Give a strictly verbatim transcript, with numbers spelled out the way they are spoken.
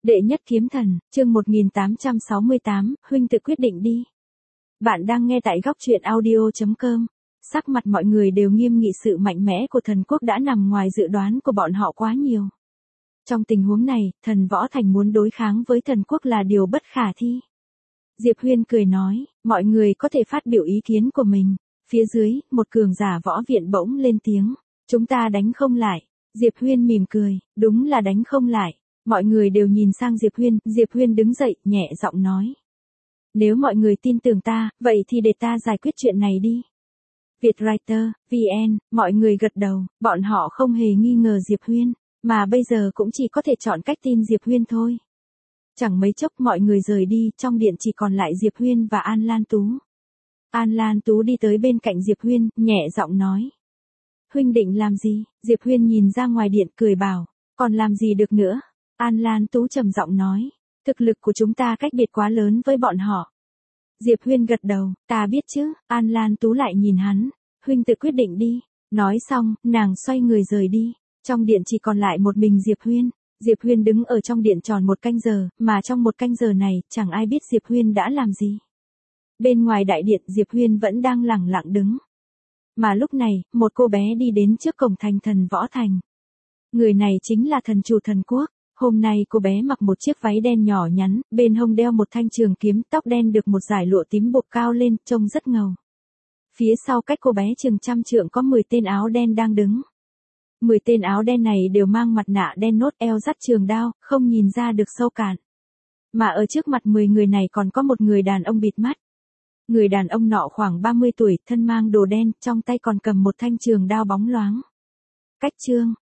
Đệ nhất kiếm thần, chương một nghìn tám trăm sáu mươi tám, huynh tự quyết định đi. Bạn đang nghe tại góc truyện audio chấm com. Sắc mặt mọi người đều nghiêm nghị, sự mạnh mẽ của thần quốc đã nằm ngoài dự đoán của bọn họ quá nhiều. Trong tình huống này, thần Võ Thành muốn đối kháng với thần quốc là điều bất khả thi. Diệp Huyên cười nói, mọi người có thể phát biểu ý kiến của mình. Phía dưới, một cường giả võ viện bỗng lên tiếng, chúng ta đánh không lại. Diệp Huyên mỉm cười, đúng là đánh không lại. Mọi người đều nhìn sang Diệp Huyên, Diệp Huyên đứng dậy, nhẹ giọng nói. Nếu mọi người tin tưởng ta, vậy thì để ta giải quyết chuyện này đi. Vietwriter, vê en, mọi người gật đầu, bọn họ không hề nghi ngờ Diệp Huyên, mà bây giờ cũng chỉ có thể chọn cách tin Diệp Huyên thôi. Chẳng mấy chốc mọi người rời đi, trong điện chỉ còn lại Diệp Huyên và An Lan Tú. An Lan Tú đi tới bên cạnh Diệp Huyên, nhẹ giọng nói. Huynh định làm gì? Diệp Huyên nhìn ra ngoài điện cười bảo, còn làm gì được nữa? An Lan Tú trầm giọng nói, thực lực của chúng ta cách biệt quá lớn với bọn họ. Diệp Huyên gật đầu, ta biết chứ. An Lan Tú lại nhìn hắn, huynh tự quyết định đi. Nói xong, nàng xoay người rời đi. Trong điện chỉ còn lại một mình Diệp Huyên. Diệp Huyên đứng ở trong điện tròn một canh giờ, mà trong một canh giờ này, chẳng ai biết Diệp Huyên đã làm gì. Bên ngoài đại điện, Diệp Huyên vẫn đang lẳng lặng đứng. Mà lúc này, một cô bé đi đến trước cổng thành thần Võ Thành. Người này chính là thần chủ thần quốc. Hôm nay cô bé mặc một chiếc váy đen nhỏ nhắn, bên hông đeo một thanh trường kiếm, tóc đen được một dải lụa tím buộc cao lên, trông rất ngầu. Phía sau cách cô bé chừng trăm trượng có mười tên áo đen đang đứng. mười tên áo đen này đều mang mặt nạ đen nốt, eo dắt trường đao, không nhìn ra được sâu cạn. Mà ở trước mặt mười người này còn có một người đàn ông bịt mắt. Người đàn ông nọ khoảng ba mươi tuổi, thân mang đồ đen, trong tay còn cầm một thanh trường đao bóng loáng. Cách chương,